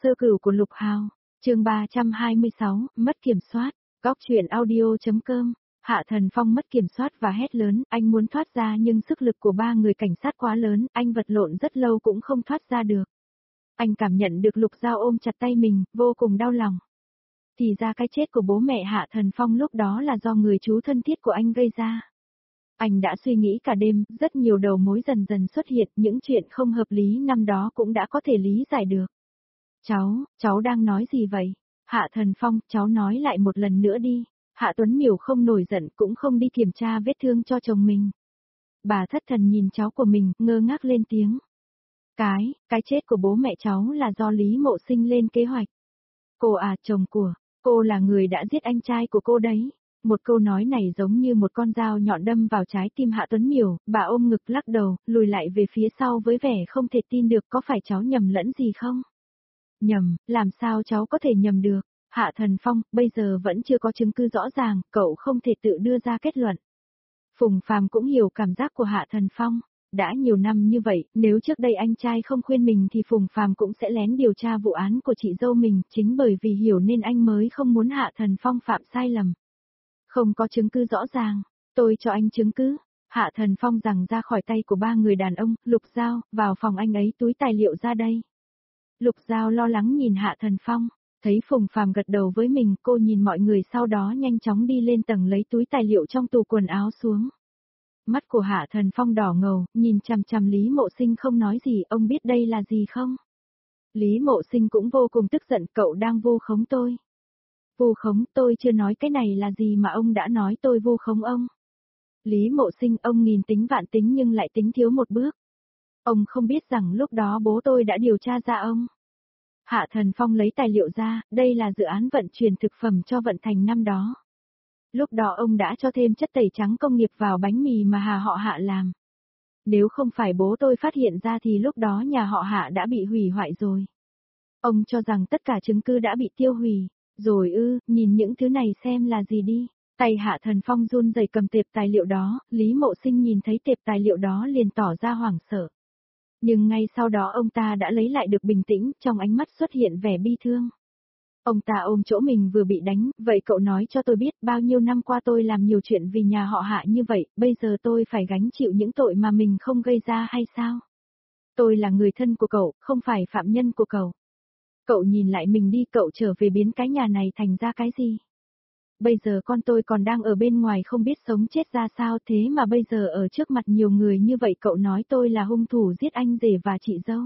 Sơ cửu của Lục Hào, chương 326, mất kiểm soát, góc chuyện audio.com. Hạ Thần Phong mất kiểm soát và hét lớn, anh muốn thoát ra nhưng sức lực của ba người cảnh sát quá lớn, anh vật lộn rất lâu cũng không thoát ra được. Anh cảm nhận được Lục Giao ôm chặt tay mình, vô cùng đau lòng. Thì ra cái chết của bố mẹ Hạ Thần Phong lúc đó là do người chú thân thiết của anh gây ra. Anh đã suy nghĩ cả đêm, rất nhiều đầu mối dần dần xuất hiện, những chuyện không hợp lý năm đó cũng đã có thể lý giải được. Cháu đang nói gì vậy? Hạ Thần Phong, cháu nói lại một lần nữa đi. Hạ Tuấn Miểu không nổi giận cũng không đi kiểm tra vết thương cho chồng mình. Bà thất thần nhìn cháu của mình, ngơ ngác lên tiếng. Cái chết của bố mẹ cháu là do Lý Mộ Sinh lên kế hoạch. Cô à, chồng của, cô là người đã giết anh trai của cô đấy. Một câu nói này giống như một con dao nhọn đâm vào trái tim Hạ Tuấn Miểu, bà ôm ngực lắc đầu, lùi lại về phía sau với vẻ không thể tin được, có phải cháu nhầm lẫn gì không? Nhầm, làm sao cháu có thể nhầm được? Hạ Thần Phong, bây giờ vẫn chưa có chứng cứ rõ ràng, cậu không thể tự đưa ra kết luận. Phùng Phàm cũng hiểu cảm giác của Hạ Thần Phong. Đã nhiều năm như vậy, nếu trước đây anh trai không khuyên mình thì Phùng Phàm cũng sẽ lén điều tra vụ án của chị dâu mình, chính bởi vì hiểu nên anh mới không muốn Hạ Thần Phong phạm sai lầm. Không có chứng cứ rõ ràng, tôi cho anh chứng cứ. Hạ Thần Phong giằng ra khỏi tay của ba người đàn ông, Lục Giao, vào phòng anh ấy túi tài liệu ra đây. Lục Giao lo lắng nhìn Hạ Thần Phong, thấy Phùng Phàm gật đầu với mình, cô nhìn mọi người sau đó nhanh chóng đi lên tầng lấy túi tài liệu trong tủ quần áo xuống. Mắt của Hạ Thần Phong đỏ ngầu, nhìn chằm chằm Lý Mộ Sinh không nói gì, ông biết đây là gì không? Lý Mộ Sinh cũng vô cùng tức giận, cậu đang vu khống tôi. Vu khống, tôi chưa nói cái này là gì mà ông đã nói tôi vu khống ông. Lý Mộ Sinh, ông nghìn tính vạn tính nhưng lại tính thiếu một bước. Ông không biết rằng lúc đó bố tôi đã điều tra ra ông. Hạ Thần Phong lấy tài liệu ra, đây là dự án vận chuyển thực phẩm cho Vận Thành năm đó. Lúc đó ông đã cho thêm chất tẩy trắng công nghiệp vào bánh mì mà họ Hạ làm. Nếu không phải bố tôi phát hiện ra thì lúc đó nhà họ Hạ đã bị hủy hoại rồi. Ông cho rằng tất cả chứng cứ đã bị tiêu hủy. Rồi nhìn những thứ này xem là gì đi. Tay Hạ Thần Phong run rẩy cầm tệp tài liệu đó, Lý Mộ Sinh nhìn thấy tệp tài liệu đó liền tỏ ra hoảng sợ. Nhưng ngay sau đó ông ta đã lấy lại được bình tĩnh, trong ánh mắt xuất hiện vẻ bi thương. Ông ta ôm chỗ mình vừa bị đánh, vậy cậu nói cho tôi biết bao nhiêu năm qua tôi làm nhiều chuyện vì nhà họ Hạ như vậy, bây giờ tôi phải gánh chịu những tội mà mình không gây ra hay sao? Tôi là người thân của cậu, không phải phạm nhân của cậu. Cậu nhìn lại mình đi, cậu trở về biến cái nhà này thành ra cái gì? Bây giờ con tôi còn đang ở bên ngoài không biết sống chết ra sao, thế mà bây giờ ở trước mặt nhiều người như vậy cậu nói tôi là hung thủ giết anh rể và chị dâu.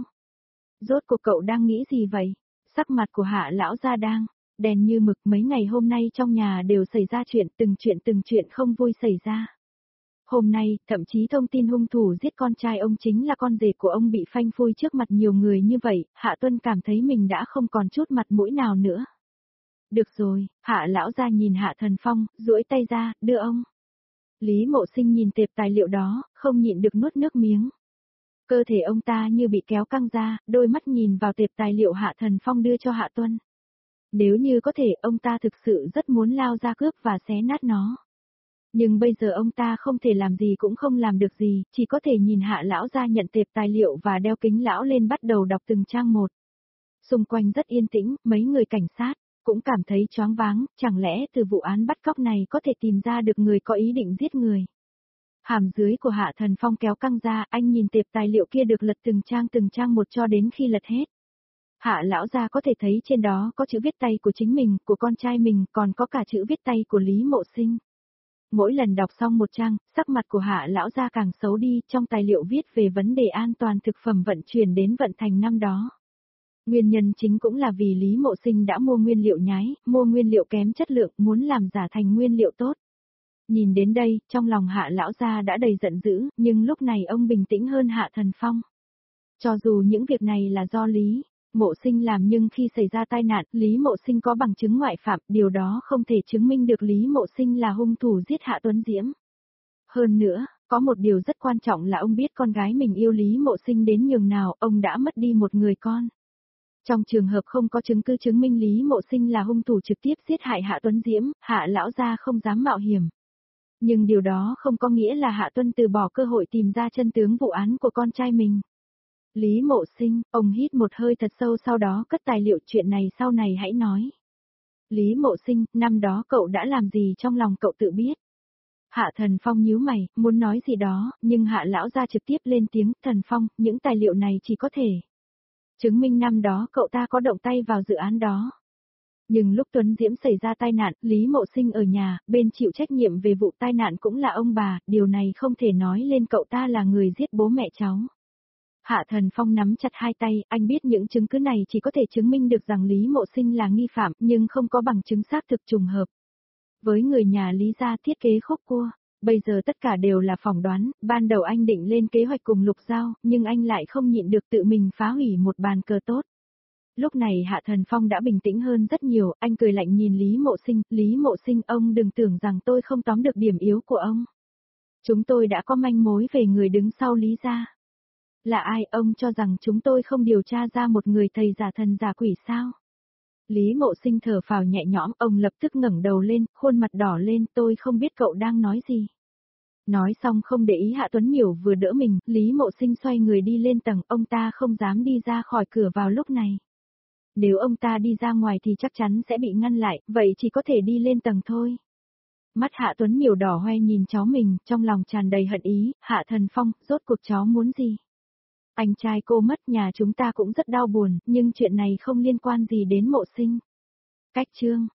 Rốt cuộc cậu đang nghĩ gì vậy? Sắc mặt của Hạ lão gia đang đen như mực, mấy ngày hôm nay trong nhà đều xảy ra từng chuyện không vui xảy ra. Hôm nay, thậm chí thông tin hung thủ giết con trai ông chính là con rể của ông bị phanh phui trước mặt nhiều người như vậy, Hạ Tuân cảm thấy mình đã không còn chút mặt mũi nào nữa. Được rồi, Hạ lão gia nhìn Hạ Thần Phong, duỗi tay ra, đưa ông. Lý Mộ Sinh nhìn tệp tài liệu đó, không nhịn được nuốt nước miếng. Cơ thể ông ta như bị kéo căng ra, đôi mắt nhìn vào tệp tài liệu Hạ Thần Phong đưa cho Hạ Tuân. Nếu như có thể, ông ta thực sự rất muốn lao ra cướp và xé nát nó. Nhưng bây giờ ông ta không thể làm gì cũng không làm được gì, chỉ có thể nhìn Hạ lão gia nhận tệp tài liệu và đeo kính lão lên bắt đầu đọc từng trang một. Xung quanh rất yên tĩnh, mấy người cảnh sát cũng cảm thấy choáng váng, chẳng lẽ từ vụ án bắt cóc này có thể tìm ra được người có ý định giết người. Hàm dưới của Hạ Thần Phong kéo căng ra, anh nhìn tệp tài liệu kia được lật từng trang một cho đến khi lật hết. Hạ lão gia có thể thấy trên đó có chữ viết tay của chính mình, của con trai mình, còn có cả chữ viết tay của Lý Mộ Sinh. Mỗi lần đọc xong một trang, sắc mặt của Hạ lão gia càng xấu đi, trong tài liệu viết về vấn đề an toàn thực phẩm vận chuyển đến Vận Thành năm đó. Nguyên nhân chính cũng là vì Lý Mộ Sinh đã mua nguyên liệu nhái, mua nguyên liệu kém chất lượng, muốn làm giả thành nguyên liệu tốt. Nhìn đến đây, trong lòng Hạ lão gia đã đầy giận dữ, nhưng lúc này ông bình tĩnh hơn Hạ Thần Phong. Cho dù những việc này là do Lý Mộ Sinh làm nhưng khi xảy ra tai nạn, Lý Mộ Sinh có bằng chứng ngoại phạm, điều đó không thể chứng minh được Lý Mộ Sinh là hung thủ giết Hạ Tuấn Diễm. Hơn nữa, có một điều rất quan trọng là ông biết con gái mình yêu Lý Mộ Sinh đến nhường nào, ông đã mất đi một người con. Trong trường hợp không có chứng cứ chứng minh Lý Mộ Sinh là hung thủ trực tiếp giết hại Hạ Tuấn Diễm, Hạ lão gia không dám mạo hiểm. Nhưng điều đó không có nghĩa là Hạ Tuân từ bỏ cơ hội tìm ra chân tướng vụ án của con trai mình. Lý Mộ Sinh, ông hít một hơi thật sâu sau đó cất tài liệu chuyện này sau này hãy nói. Lý Mộ Sinh, năm đó cậu đã làm gì trong lòng cậu tự biết. Hạ Thần Phong nhíu mày, muốn nói gì đó, nhưng Hạ lão gia trực tiếp lên tiếng, Thần Phong, những tài liệu này chỉ có thể chứng minh năm đó cậu ta có động tay vào dự án đó. Nhưng lúc Tuấn Diễm xảy ra tai nạn, Lý Mộ Sinh ở nhà, bên chịu trách nhiệm về vụ tai nạn cũng là ông bà, điều này không thể nói lên cậu ta là người giết bố mẹ cháu. Hạ Thần Phong nắm chặt hai tay, anh biết những chứng cứ này chỉ có thể chứng minh được rằng Lý Mộ Sinh là nghi phạm, nhưng không có bằng chứng xác thực trùng hợp. Với người nhà Lý gia thiết kế khúc cua, bây giờ tất cả đều là phỏng đoán, ban đầu anh định lên kế hoạch cùng Lục Giao, nhưng anh lại không nhịn được tự mình phá hủy một bàn cờ tốt. Lúc này Hạ Thần Phong đã bình tĩnh hơn rất nhiều, anh cười lạnh nhìn Lý Mộ Sinh ông đừng tưởng rằng tôi không tóm được điểm yếu của ông. Chúng tôi đã có manh mối về người đứng sau Lý gia. Là ai ông cho rằng chúng tôi không điều tra ra một người thầy giả thần giả quỷ sao? Lý Mộ Sinh thở phào nhẹ nhõm, ông lập tức ngẩng đầu lên, khuôn mặt đỏ lên, tôi không biết cậu đang nói gì. Nói xong không để ý Hạ Tuấn Miểu vừa đỡ mình, Lý Mộ Sinh xoay người đi lên tầng, ông ta không dám đi ra khỏi cửa vào lúc này. Nếu ông ta đi ra ngoài thì chắc chắn sẽ bị ngăn lại, vậy chỉ có thể đi lên tầng thôi. Mắt Hạ Tuấn Miểu đỏ hoe nhìn cháu mình, trong lòng tràn đầy hận ý, Hạ Thần Phong, rốt cuộc cháu muốn gì? Anh trai cô mất, nhà chúng ta cũng rất đau buồn, nhưng chuyện này không liên quan gì đến Mộ Sinh. Cách chương